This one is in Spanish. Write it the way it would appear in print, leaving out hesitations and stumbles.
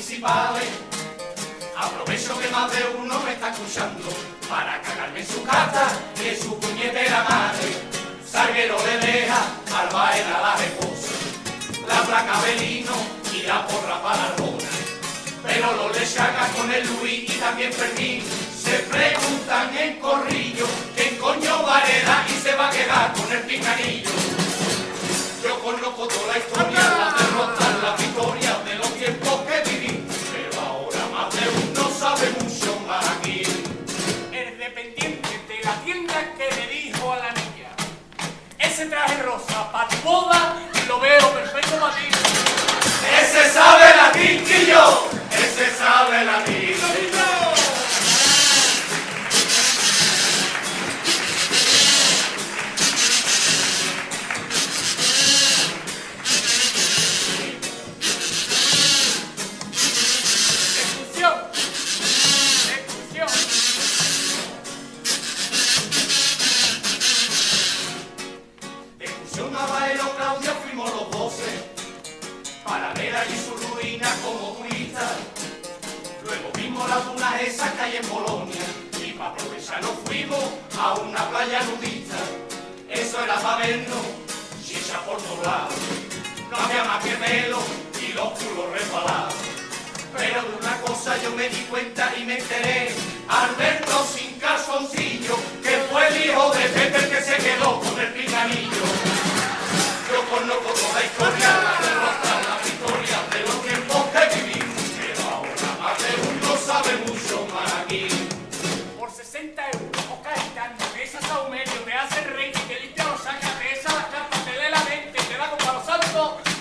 municipales. Aprovecho que más de uno me está escuchando para cagarme en su casa y en su puñetera madre. Salguero le deja al Baena la esposa, la placa Belino y la porra para Arbona. Pero los Lechaga con el Luis y también Fermín se preguntan en corrillo quién coño va a heredar y se va a quedar con el pinganillo. Yo conozco toda la historia, la derrota, la victoria de los tiempos que viví, pero ahora más de uno sabe mucho más aquí. El dependiente de la tienda que le dijo a la niña: ese traje rosa para tu boda lo veo perfecto para ti. Ese sabe latín, Quillo, ese sabe latín. Para ver allí su ruina como turistas. Luego vimos las dunas esas que hay en Polonia y para aprovechar nos fuimos a una playa nudista. Eso era para vernos chicha por todos lados, no había más que pelo y los culos resbalados. Pero de una cosa yo me di cuenta y me enteré al vernos sin calzoncillo, que fue el hijo de Pepe el que se quedó con el pinganillo. Yo conozco toda la historia, la derrota, la victoria de los tiempos que viví, pero ahora más de uno sabe mucho más aquí. Por 60 euros, Oscar Gitano, de esa saumerio, te hace rey, te limpia los sacas, te echa las cartas, te lee la mente, te da con los santos.